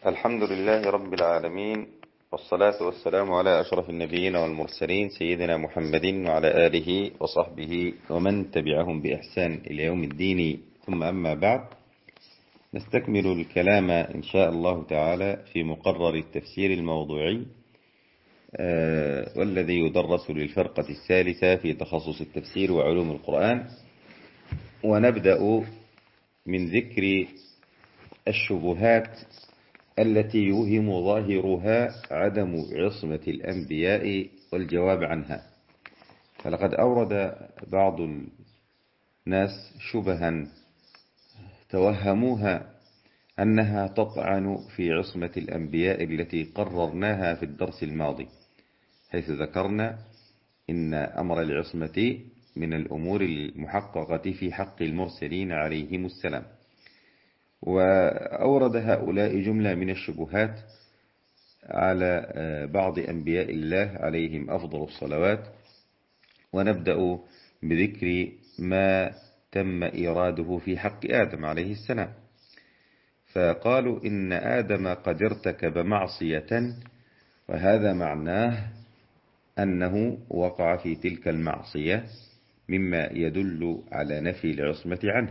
الحمد لله رب العالمين، والصلاة والسلام على أشرف النبيين والمرسلين سيدنا محمد وعلى آله وصحبه ومن تبعهم بإحسان إلى يوم الدين. ثم أما بعد، نستكمل الكلام إن شاء الله تعالى في مقرر التفسير الموضوعي والذي يدرس للفرقة الثالثة في تخصص التفسير وعلوم القرآن. ونبدأ من ذكر الشبهات التي يوهم ظاهرها عدم عصمة الأنبياء والجواب عنها. فلقد أورد بعض الناس شبها توهموها أنها تطعن في عصمة الأنبياء التي قررناها في الدرس الماضي، حيث ذكرنا إن أمر العصمة من الأمور المحققة في حق المرسلين عليهم السلام. وأورد هؤلاء جملة من الشبهات على بعض أنبياء الله عليهم أفضل الصلوات. ونبدأ بذكر ما تم إيراده في حق آدم عليه السلام. فقالوا إن آدم قد ارتكب معصية، وهذا معناه أنه وقع في تلك المعصية، مما يدل على نفي العصمة عنه.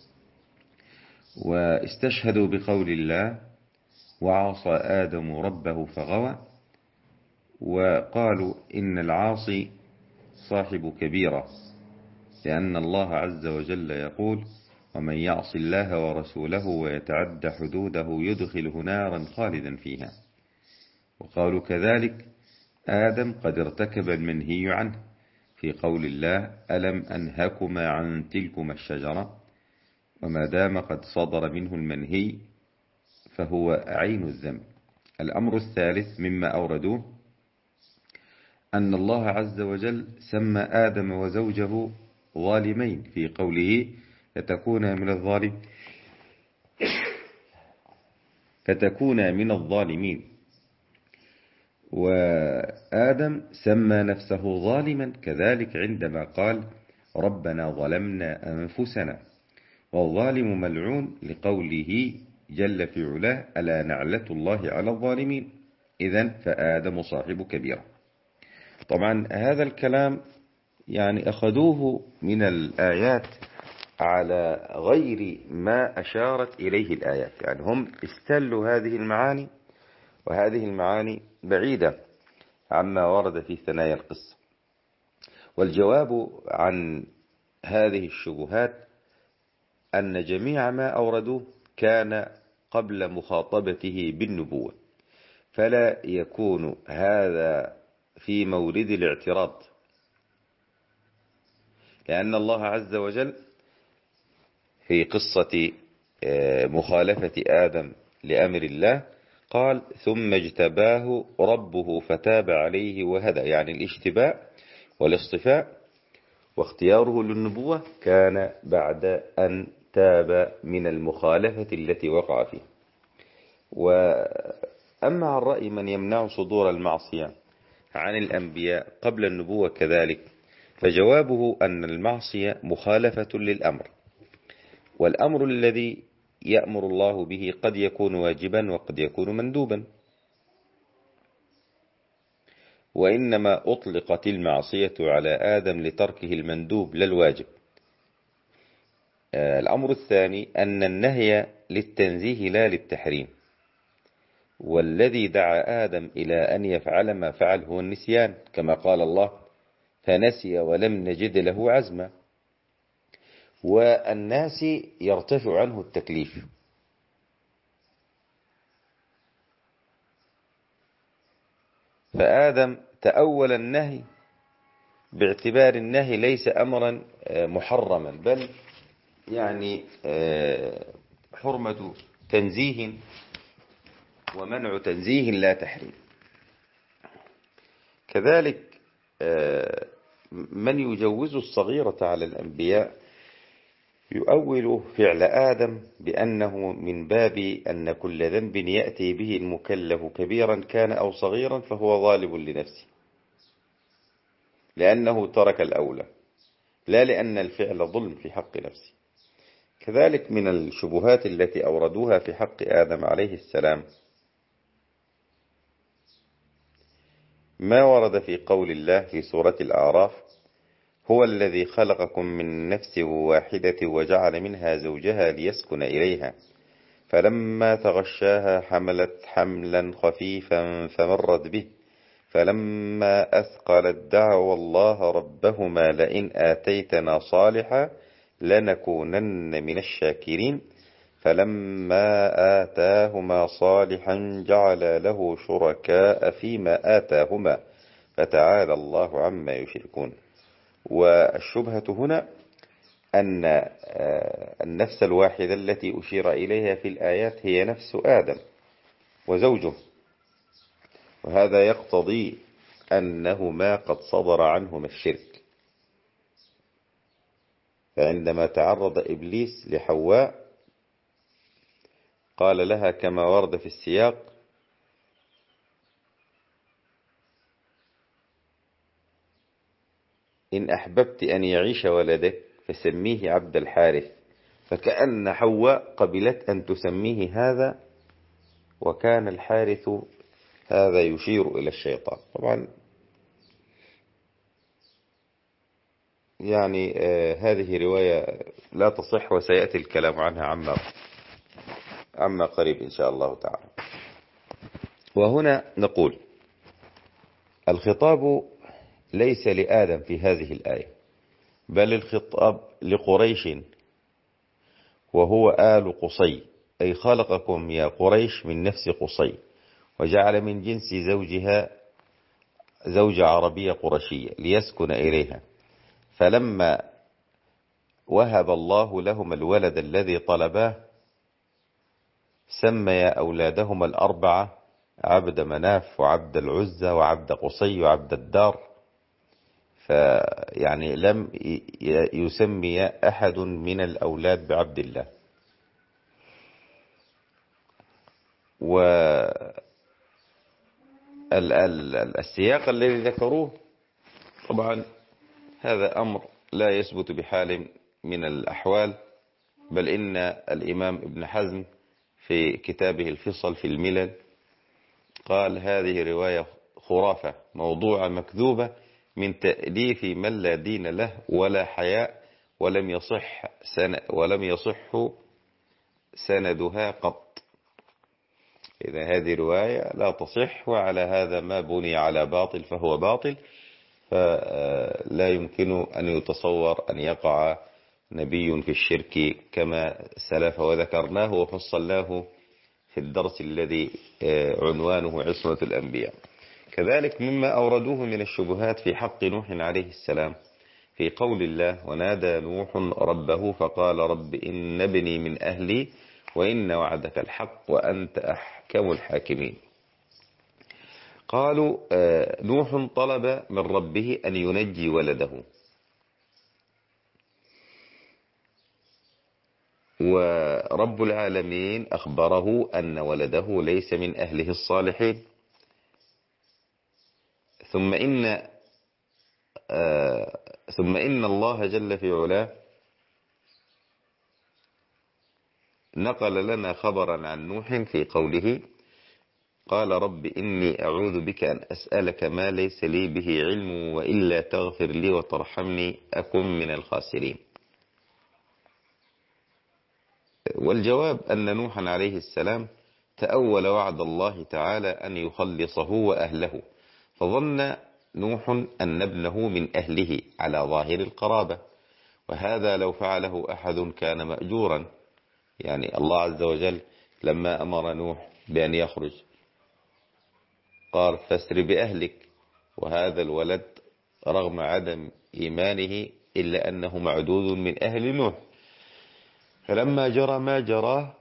واستشهدوا بقول الله: وعصى آدم ربه فغوى. وقالوا إن العاصي صاحب كبيرة، لأن الله عز وجل يقول: ومن يعص الله ورسوله ويتعد حدوده يدخله نارا خالدا فيها. وقالوا كذلك آدم قد ارتكب المنهي عنه في قول الله: ألم أنهكما عن تلكما الشجرة. وما دام قد صدر منه المنهي فهو عين الذنب. الأمر الثالث مما أوردوه أن الله عز وجل سمى آدم وزوجه ظالمين في قوله: فتكون من الظالمين. وآدم سمى نفسه ظالما كذلك عندما قال: ربنا ظلمنا أنفسنا. والظالم ملعون لقوله جل في علاه: ألا نعلة الله على الظالمين. إذن فآدم صاحب كبيرة. طبعا هذا الكلام أخذوه من الآيات على غير ما أشارت إليه الآيات، هم استلوا هذه المعاني، وهذه المعاني بعيدة عما ورد في ثنايا القصة. والجواب عن هذه الشبهات أن جميع ما أوردوه كان قبل مخاطبته بالنبوة، فلا يكون هذا في مورد الاعتراض، لأن الله عز وجل في قصة مخالفة آدم لأمر الله قال: ثم اجتباه ربه فتاب عليه وهدى. الاشتباء والاصطفاء واختياره للنبوة كان بعد أن تاب من المخالفة التي وقع فيها. وأما عن رأي من يمنع صدور المعصية عن الأنبياء قبل النبوة كذلك، فجوابه أن المعصية مخالفة للأمر، والأمر الذي يأمر الله به قد يكون واجبا وقد يكون مندوبا، وإنما أطلقت المعصية على آدم لتركه المندوب لا الواجب. الأمر الثاني أن النهي للتنزيه لا للتحريم، والذي دعا آدم إلى أن يفعل ما فعل هو النسيان، كما قال الله: فنسي ولم نجد له عزما. والناس يرتفع عنه التكليف، فآدم تأول النهي باعتبار النهي ليس أمرا محرما، بل حرمة تنزيه ومنع تنزيه لا تحريم. كذلك من يجوز الصغيرة على الأنبياء يؤول فعل آدم بأنه من باب أن كل ذنب يأتي به المكلف كبيرا كان أو صغيرا فهو ظالم لنفسه، لأنه ترك الأولى، لا لأن الفعل ظلم في حق نفسه. كذلك من الشبهات التي أوردوها في حق آدم عليه السلام ما ورد في قول الله في سورة الأعراف: هو الذي خلقكم من نفس واحدة وجعل منها زوجها ليسكن إليها فلما تغشاها حملت حملا خفيفا فمرت به فلما أثقلت دعوا الله ربهما لئن آتيتنا صالحا لنكونن من الشاكرين فلما آتاهما صالحا جعل له شركاء فيما آتاهما فتعالى الله عما يشركون. والشبهة هنا أن النفس الواحدة التي أشير إليها في الآيات هي نفس آدم وزوجه، وهذا يقتضي أنهما قد صدر عنهما الشرك. فعندما تعرض إبليس لحواء قال لها كما ورد في السياق: إن أحببت أن يعيش ولدك فسميه عبد الحارث، فكأن حواء قبلت أن تسميه هذا، وكان الحارث هذا يشير إلى الشيطان. طبعا يعني هذه رواية لا تصح، وسيأتي الكلام عنها عما قريب إن شاء الله تعالى. وهنا نقول الخطاب ليس لآدم في هذه الآية، بل الخطاب لقريش، وهو آل قصي، أي خلقكم يا قريش من نفس قصي، وجعل من جنس زوجها زوجة عربية قرشية ليسكن إليها، فلما وهب الله لهما الولد الذي طلباه سمي أولادهما الأربعة عبد مناف وعبد العزى وعبد قصي وعبد الدار، فيعني لم يسمي أحد من الأولاد بعبد الله. والسياق الذي ذكروه طبعا هذا أمر لا يثبت بحال من الأحوال، بل إن الإمام ابن حزم في كتابه الفصل في الملل قال: هذه رواية خرافة موضوعة مكذوبة من تأليف من لا دين له ولا حياء، ولم يصح سندها قط. إذا هذه رواية لا تصح، وعلى هذا ما بني على باطل فهو باطل، فلا يمكن أن يتصور أن يقع نبي في الشرك كما سلف، وذكرناه وفصلناه في الدرس الذي عنوانه عصمة الأنبياء. كذلك مما أوردوه من الشبهات في حق نوح عليه السلام في قول الله: ونادى نوح ربه فقال رب إن ابني من أهلي وإن وعدك الحق وأنت أحكم الحاكمين. قالوا نوح طلب من ربه أن ينجي ولده، ورب العالمين أخبره أن ولده ليس من أهله الصالحين. ثم إن الله جل في علاه نقل لنا خبرا عن نوح في قوله: قال رب إني أعوذ بك أن أسألك ما ليس لي به علم وإلا تغفر لي وترحمني أكن من الخاسرين. والجواب أن نوحا عليه السلام تأول وعد الله تعالى أن يخلصه وأهله، فظن نوح أن ابنه من أهله على ظاهر القرابة، وهذا لو فعله أحد كان مأجورا. يعني الله عز وجل لما أمر نوح بأن يخرج قال: فاسر بأهلك، وهذا الولد رغم عدم إيمانه إلا أنه معدود من أهل نوح. فلما جرى ما جرى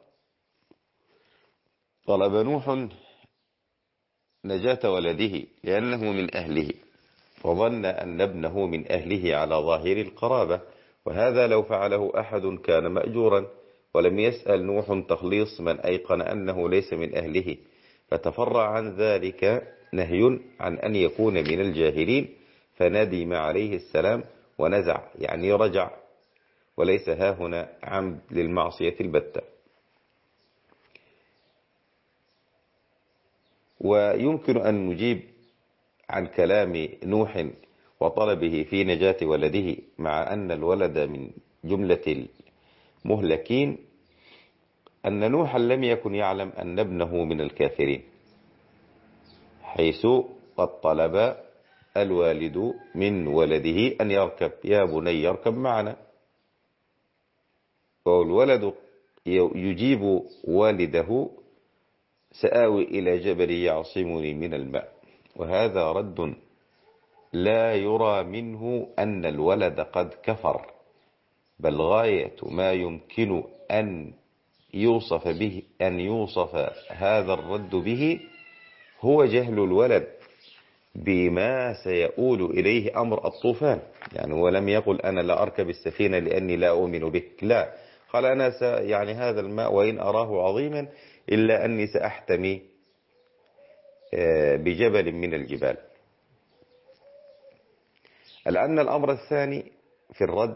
طلب نوح نجاة ولده لأنه من أهله، وظن أن ابنه من أهله على ظاهر القرابة، وهذا لو فعله أحد كان مأجورا. ولم يسأل نوح تخليص من أيقن أنه ليس من أهله، فتفرع عن ذلك نهي عن أن يكون من الجاهلين، فندم عليه السلام ونزع، يعني رجع، وليس هاهنا عمد للمعصية البتة. ويمكن أن نجيب عن كلام نوح وطلبه في نجاة ولده، مع أن الولد من جملة المهلكين، أن نوحا لم يكن يعلم أن ابنه من الكافرين، حيث قد طلب الوالد من ولده أن يركب، يا بني يركب معنا، والولد يجيب والده سآوي إلى جبل يعصمني من الماء. وهذا رد لا يرى منه أن الولد قد كفر، بل غاية ما يمكن أن يوصف هذا الرد به هو جهل الولد بما سيؤول إليه أمر الطوفان. يعني هو لم يقل أنا لا أركب السفينة لأني لا أؤمن بك، لا، قال أنا يعني هذا الماء وإن أراه عظيما إلا أني سأحتمي بجبل من الجبال. لأن الأمر الثاني في الرد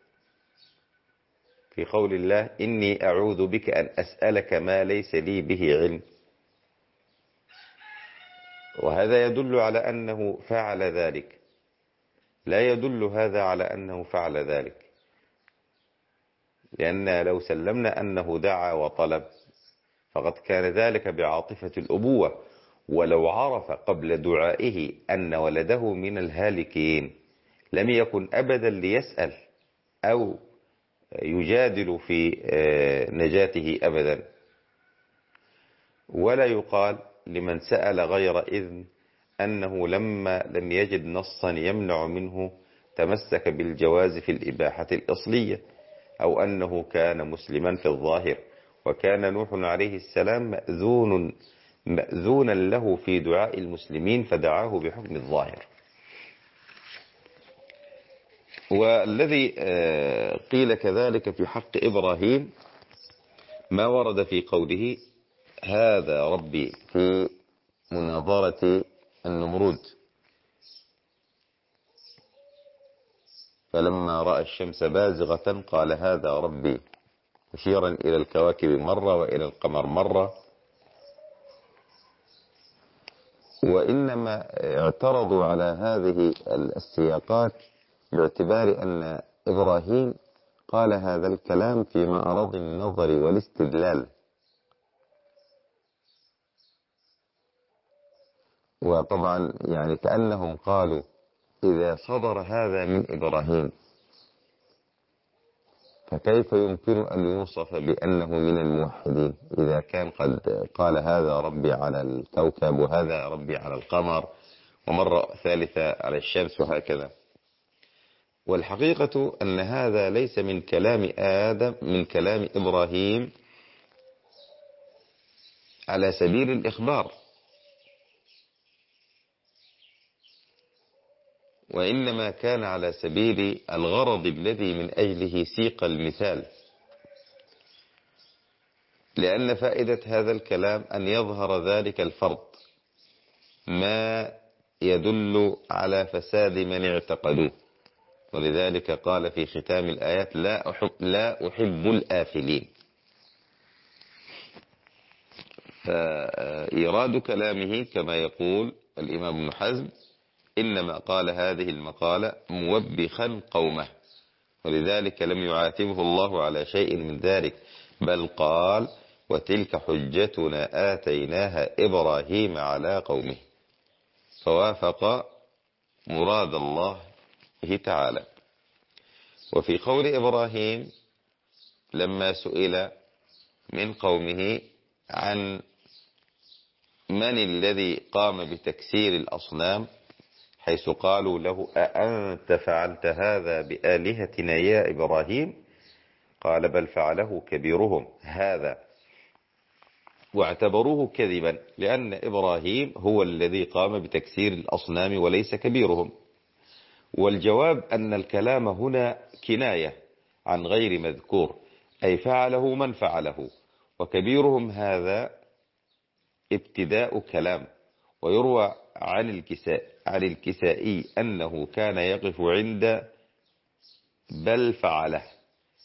في قول الله إني أعوذ بك أن أسألك ما ليس لي به علم، وهذا يدل على أنه فعل ذلك، لا يدل هذا على أنه فعل ذلك، لأن لو سلمنا أنه دعا وطلب فقد كان ذلك بعاطفة الأبوة، ولو عرف قبل دعائه أن ولده من الهالكين لم يكن أبدا ليسأل أو يجادل في نجاته أبدا. ولا يقال لمن سأل غير إذن أنه لما لم يجد نصا يمنع منه تمسك بالجواز في الإباحة الأصلية، أو أنه كان مسلما في الظاهر، وكان نوح عليه السلام مأذونا له في دعاء المسلمين فدعاه بحكم الظاهر. والذي قيل كذلك في حق إبراهيم ما ورد في قوله هذا ربي في مناظرة النمرود، فلما رأى الشمس بازغة قال هذا ربي، مشيرا إلى الكواكب مرة وإلى القمر مرة. وإنما اعترضوا على هذه السياقات باعتبار أن إبراهيم قال هذا الكلام في معرض النظر والاستدلال، وطبعا يعني كأنهم قالوا إذا صدر هذا من إبراهيم فكيف يمكن أن يوصف بأنه من الموحدين إذا كان قد قال هذا ربي على الكوكب وهذا ربي على القمر ومرة ثالثة على الشمس وهكذا. والحقيقة أن هذا ليس من كلام آدم، من كلام إبراهيم على سبيل الإخبار، وإنما كان على سبيل الغرض الذي من أجله سيق المثال، لأن فائدة هذا الكلام أن يظهر ذلك الفرض ما يدل على فساد من اعتقدوه. ولذلك قال في ختام الآيات لا أحب الآفلين. فإيراد كلامه كما يقول الإمام ابن حزم إنما قال هذه المقالة موبخا قومه، ولذلك لم يعاتبه الله على شيء من ذلك، بل قال وتلك حجتنا آتيناها إبراهيم على قومه، فوافق مراد الله تعالى. وفي قول إبراهيم لما سئل من قومه عن من الذي قام بتكسير الأصنام، حيث قالوا له أأنت فعلت هذا بآلهتنا يا إبراهيم، قال بل فعله كبيرهم هذا، واعتبروه كذبا لأن إبراهيم هو الذي قام بتكسير الأصنام وليس كبيرهم. والجواب أن الكلام هنا كناية عن غير مذكور، أي فعله من فعله، وكبيرهم هذا ابتداء كلام. ويروى عن الكسائي أنه كان يقف عند بل فعله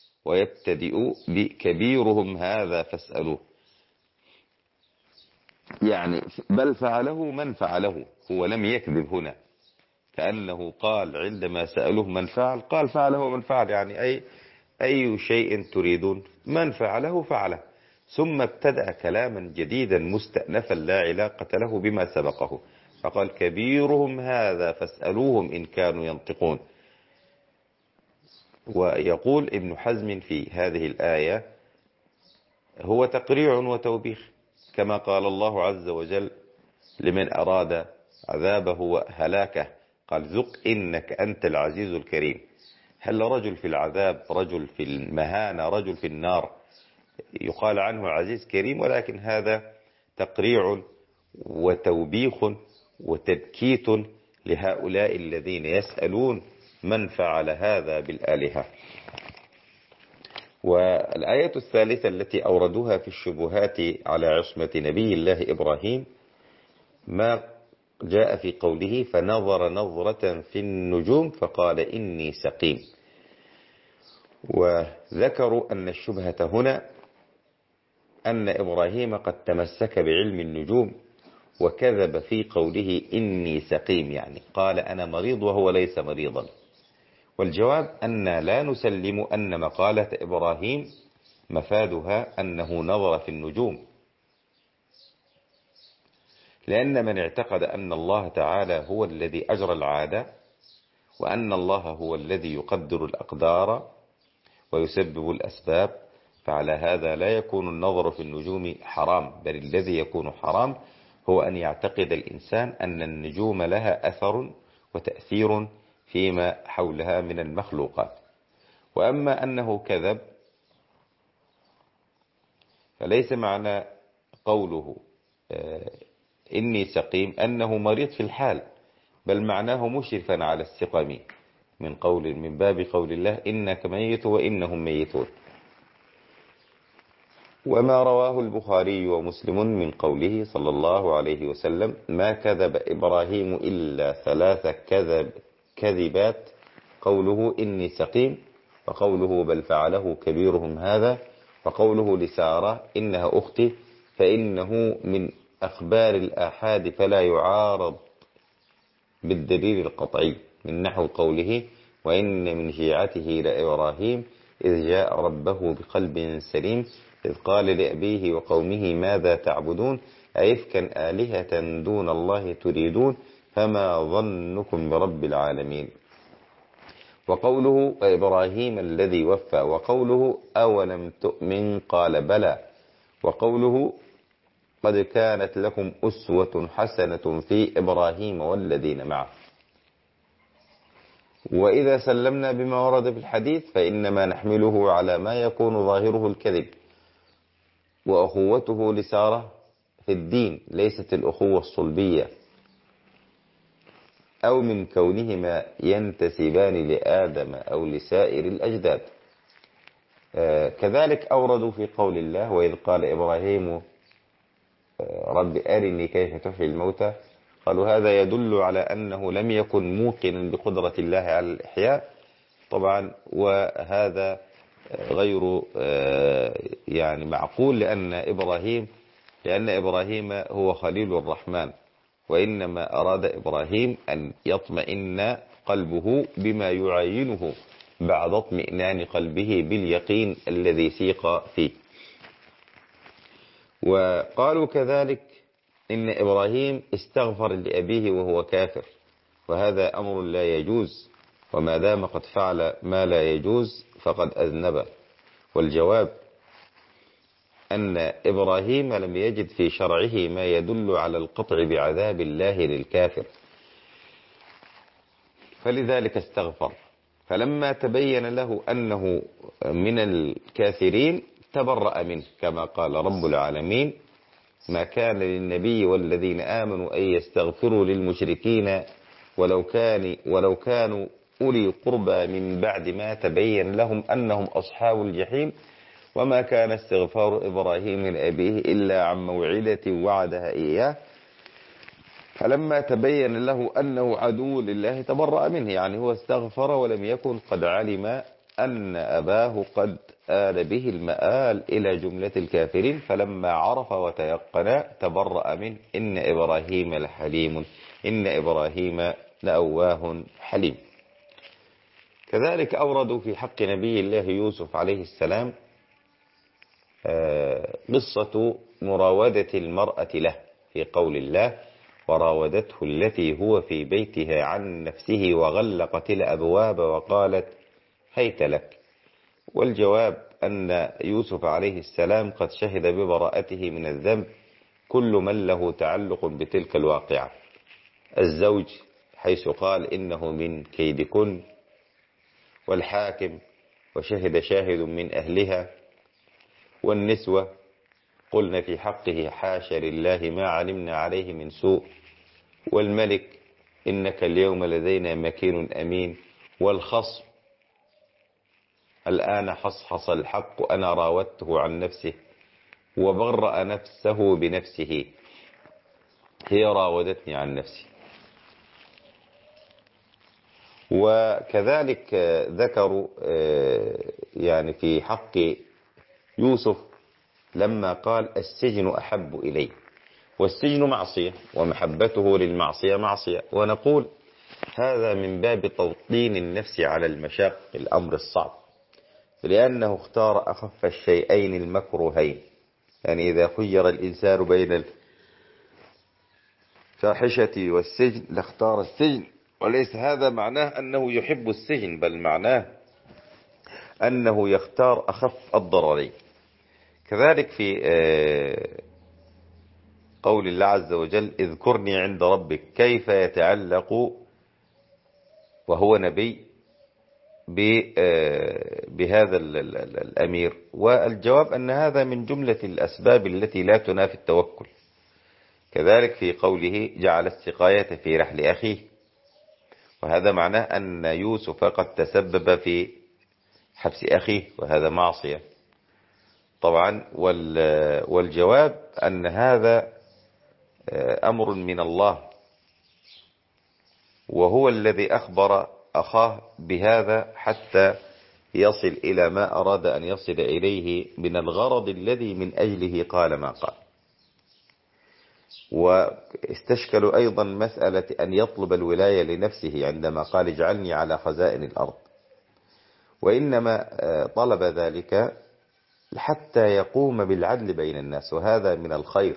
ويبتدئ بكبيرهم هذا فاسألوه. يعني بل فعله من فعله، هو لم يكذب هنا، كأنه قال عندما سألوه من فعل قال فعله من فعل، يعني أي شيء تريدون، من فعله فعله. ثم ابتدأ كلاما جديدا مستأنفا لا علاقة له بما سبقه، فقال كبيرهم هذا فاسألوهم إن كانوا ينطقون. ويقول ابن حزم في هذه الآية هو تقريع وتوبيخ، كما قال الله عز وجل لمن أراد عذابه وهلاكه قال ذق إنك أنت العزيز الكريم. هل رجل في العذاب، رجل في المهانة، رجل في النار يقال عنه عزيز كريم؟ ولكن هذا تقريع وتوبيخ وتبكيت لهؤلاء الذين يسألون من فعل هذا بالآلهة. والآية الثالثة التي أوردوها في الشبهات على عصمة نبي الله إبراهيم ما جاء في قوله فنظر نظرة في النجوم فقال إني سقيم. وذكروا أن الشبهة هنا أن إبراهيم قد تمسك بعلم النجوم وكذب في قوله إني سقيم، يعني قال أنا مريض وهو ليس مريضا. والجواب أن لا نسلم أن مقالة إبراهيم مفادها أنه نظر في النجوم، لأن من اعتقد أن الله تعالى هو الذي أجرى العادة وأن الله هو الذي يقدر الأقدار ويسبب الأسباب، فعلى هذا لا يكون النظر في النجوم حرام، بل الذي يكون حرام هو أن يعتقد الإنسان أن النجوم لها أثر وتأثير فيما حولها من المخلوقات. وأما أنه كذب فليس معنى قوله إني سقيم أنه مريض في الحال، بل معناه مشرفا على السقم من باب قول الله إنك ميت وإنهم ميتون. وما رواه البخاري ومسلم من قوله صلى الله عليه وسلم ما كذب إبراهيم إلا 3 كذبات، قوله إني سقيم، وقوله بل فعله كبيرهم هذا، وقوله لسارة إنها أختي، فإنه من أخبار الآحاد فلا يعارض بالدليل القطعي، من نحو قوله وإن من شيعته لإبراهيم إذ جاء ربه بقلب سليم إذ قال لأبيه وقومه ماذا تعبدون أئفكا آلهة دون الله تريدون فما ظنكم برب العالمين. وقوله إبراهيم الذي وفى، وقوله أولم تؤمن قال بلى، وقوله قد كانت لكم أسوة حسنة في إبراهيم والذين معه. وإذا سلمنا بما ورد في الحديث فإنما نحمله على ما يكون ظاهره الكذب، وأخوته لسارة في الدين ليست الأخوة الصلبية، أو من كونهما ينتسبان لآدم أو لسائر الأجداد. كذلك أوردوا في قول الله وإذ قال إبراهيم رب أرني كيف تحيي الموتى، قالوا هذا يدل على أنه لم يكن موقنا بقدرة الله على الإحياء طبعا، وهذا غير يعني معقول، لأن إبراهيم هو خليل الرحمن، وإنما أراد إبراهيم أن يطمئن قلبه بما يعينه بعد اطمئنان قلبه باليقين الذي سيق فيه. وقالوا كذلك إن إبراهيم استغفر لأبيه وهو كافر، وهذا أمر لا يجوز، وما دام قد فعل ما لا يجوز فقد أذنب. والجواب أن إبراهيم لم يجد في شرعه ما يدل على القطع بعذاب الله للكافر، فلذلك استغفر، فلما تبين له أنه من الكافرين تبرأ منه، كما قال رب العالمين ما كان للنبي والذين آمنوا أن يستغفروا للمشركين ولو كانوا أولي قربى من بعد ما تبين لهم أنهم أصحاب الجحيم وما كان استغفار إبراهيم لأبيه إلا عن موعدة وعدها إياه فلما تبين له أنه عدو لله تبرأ منه، يعني هو استغفر ولم يكن قد علم أن أباه قد آل به المآل إلى جملة الكافرين، فلما عرف وتيقن تبرأ منه. إن إبراهيم لحليم، إن إبراهيم لأواه حليم. كذلك أوردوا في حق نبي الله يوسف عليه السلام قصة مراودة المرأة له في قول الله: وراودته التي هو في بيتها عن نفسه وغلقت الأبواب وقالت هيت لك. والجواب أن يوسف عليه السلام قد شهد ببراءته من الذنب كل من له تعلق بتلك الواقعة. الزوج حيث قال إنه من كيدكن، والحاكم وشهد شاهد من أهلها، والنسوة قلنا في حقه حاشا لله ما علمنا عليه من سوء، والملك إنك اليوم لدينا مكين أمين، والخصم الآن حصحص الحق أنا راودته عن نفسه وبرأ نفسه بنفسه، هي راودتني عن نفسي. وكذلك ذكروا يعني في حق يوسف لما قال السجن أحب إلي، والسجن معصية ومحبته للمعصية معصية، ونقول هذا من باب توطين النفس على المشاق، الأمر الصعب، لأنه اختار أخف الشيئين المكروهين. يعني إذا خير الإنسان بين الفاحشة والسجن لاختار السجن، وليس هذا معناه أنه يحب السجن، بل معناه أنه يختار أخف الضررين. كذلك في قول الله عز وجل: اذكرني عند ربك، كيف يتعلق وهو نبي بهذا الأمير؟ والجواب أن هذا من جملة الأسباب التي لا تنافي التوكل. كذلك في قوله: جعل السقاية في رحل أخيه، وهذا معناه أن يوسف قد تسبب في حبس أخيه، وهذا معصية طبعا. والجواب أن هذا أمر من الله، وهو الذي أخبر أخاه بهذا حتى يصل إلى ما أراد أن يصل إليه من الغرض الذي من أجله قال ما قال. واستشكلوا أيضا مسألة أن يطلب الولاية لنفسه عندما قال اجعلني على خزائن الأرض، وإنما طلب ذلك حتى يقوم بالعدل بين الناس، وهذا من الخير،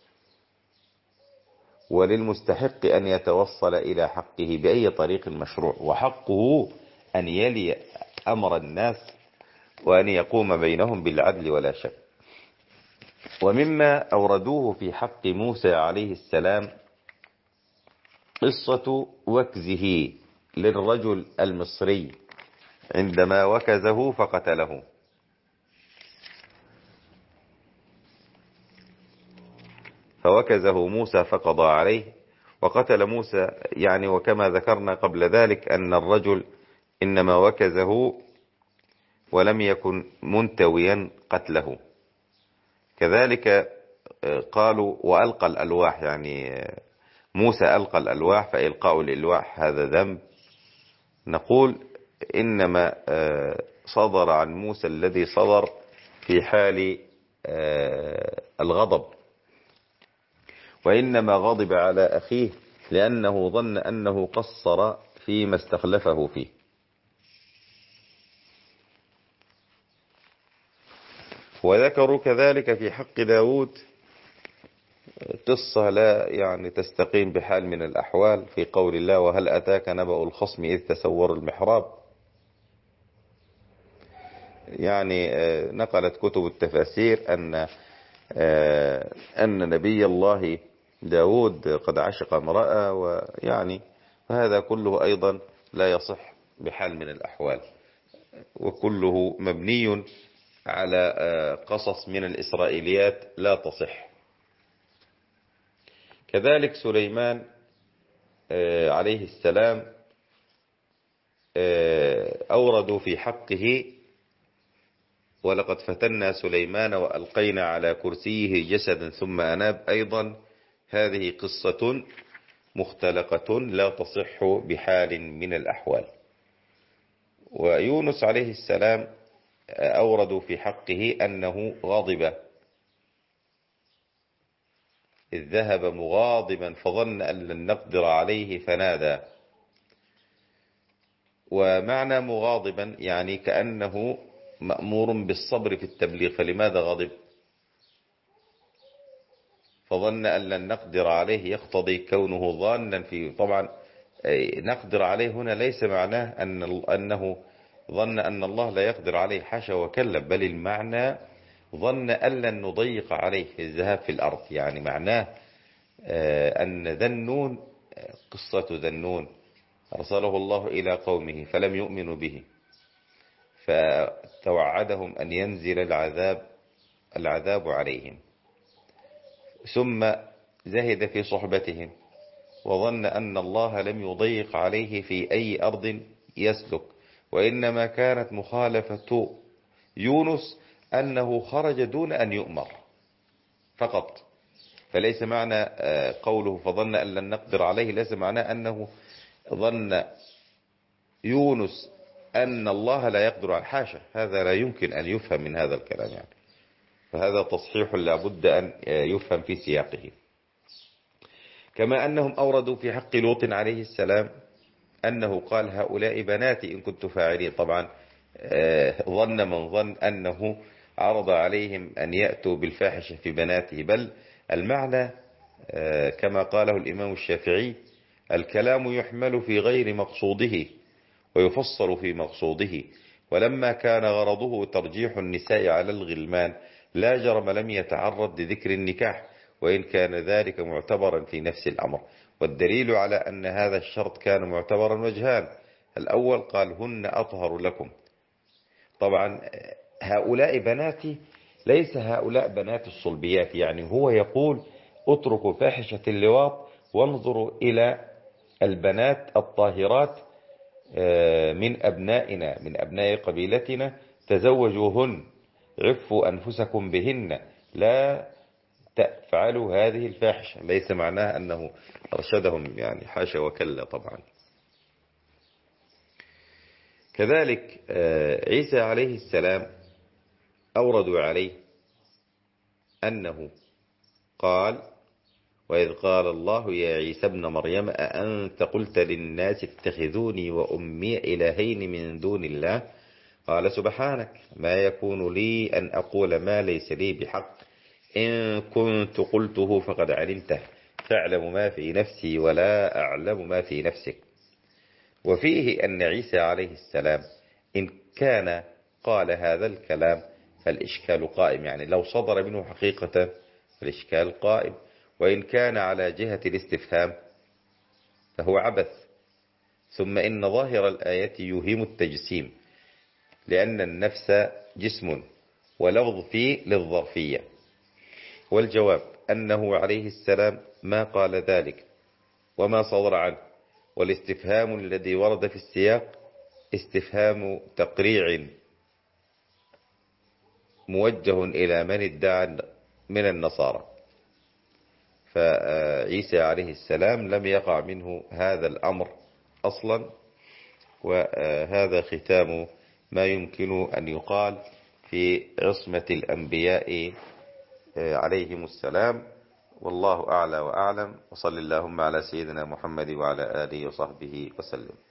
وللمستحق أن يتوصل إلى حقه بأي طريق مشروع، وحقه أن يلي أمر الناس وأن يقوم بينهم بالعدل ولا شك. ومما أوردوه في حق موسى عليه السلام قصة وكزه للرجل المصري عندما وكزه فقتله. فوكزه موسى فقضى عليه وقتل موسى. يعني وكما ذكرنا قبل ذلك أن الرجل إنما وكزه ولم يكن منتويا قتله. كذلك قالوا وألقى الألواح، يعني موسى ألقى الألواح، فإلقاء الألواح هذا ذنب. نقول إنما صدر عن موسى الذي صدر في حال الغضب، وإنما غضب على أخيه لأنه ظن أنه قصر فيما استخلفه فيه. وذكروا كذلك في حق داود قصة لا يعني تستقيم بحال من الأحوال في قول الله: وهل أتاك نبأ الخصم إذ تسوروا المحراب. يعني نقلت كتب التفاسير أن نبي الله داود قد عشق امرأة، ويعني هذا كله أيضا لا يصح بحال من الأحوال، وكله مبني على قصص من الإسرائيليات لا تصح. كذلك سليمان عليه السلام أوردوا في حقه: ولقد فتنا سليمان وألقينا على كرسيه جسدا ثم أناب. أيضا هذه قصة مختلقة لا تصح بحال من الأحوال. ويونس عليه السلام أوردوا في حقه أنه غضب إذ ذهب مغاضبا فظن أن لن نقدر عليه فنادى. ومعنى مغاضبا يعني كأنه مأمور بالصبر في التبليغ، فلماذا غضب؟ فظن أن لن نقدر عليه يقتضي كونه ظانا فيه. طبعا نقدر عليه هنا ليس معناه أنه ظن أن الله لا يقدر عليه، حاشا وكلا، بل المعنى ظن أن لن نضيق عليه في الذهاب في الأرض. يعني معناه أن ذنون، قصة ذنون أرسله الله إلى قومه فلم يؤمنوا به، فتوعدهم أن ينزل العذاب عليهم، ثم زهد في صحبتهم وظن أن الله لم يضيق عليه في أي أرض يسلك، وإنما كانت مخالفة يونس أنه خرج دون أن يؤمر فقط. فليس معنى قوله فظن أن لن نقدر عليه ليس معناه أنه ظن يونس أن الله لا يقدر عليه، حاشا، هذا لا يمكن أن يفهم من هذا الكلام يعني. فهذا تصحيح لابد أن يفهم في سياقه. كما أنهم أوردوا في حق لوط عليه السلام أنه قال هؤلاء بناتي إن كنت فاعلين. طبعا ظن من ظن أنه عرض عليهم أن يأتوا بالفاحشة في بناته، بل المعنى كما قاله الإمام الشافعي الكلام يحمل في غير مقصوده ويفصل في مقصوده، ولما كان غرضه ترجيح النساء على الغلمان لا جرم لم يتعرض لذكر النكاح، وإن كان ذلك معتبرا في نفس الأمر. والدليل على أن هذا الشرط كان معتبرا وجهان: الأول قال هن أطهر لكم. طبعا هؤلاء بناتي ليس هؤلاء بنات الصلبيات، يعني هو يقول اتركوا فاحشة اللواط وانظروا إلى البنات الطاهرات من أبنائنا من أبناء قبيلتنا تزوجوهن، عفوا أنفسكم بهن، لا تفعلوا هذه الفاحشة. ليس معناه أنه أرشدهم، يعني حاشا وكلا. طبعا كذلك عيسى عليه السلام أوردوا عليه أنه قال وإذ قال الله يا عيسى ابن مريم أأنت قلت للناس اتخذوني وأمي إلهين من دون الله قال سبحانك ما يكون لي أن أقول ما ليس لي بحق إن كنت قلته فقد علمته تعلم ما في نفسي ولا أعلم ما في نفسك. وفيه أن عيسى عليه السلام إن كان قال هذا الكلام فالإشكال قائم، يعني لو صدر منه حقيقة فالإشكال قائم، وإن كان على جهة الاستفهام فهو عبث. ثم إن ظاهر الآية يوهم التجسيم، لأن النفس جسم ولفظ فيه للظرفية. والجواب أنه عليه السلام ما قال ذلك وما صدر عنه، والاستفهام الذي ورد في السياق استفهام تقريع موجه إلى من ادعى من النصارى، فعيسى عليه السلام لم يقع منه هذا الأمر أصلا. وهذا ختام ما يمكن أن يقال في عصمة الأنبياء عليهم السلام، والله أعلى وأعلم، وصل اللهم على سيدنا محمد وعلى آله وصحبه وسلم.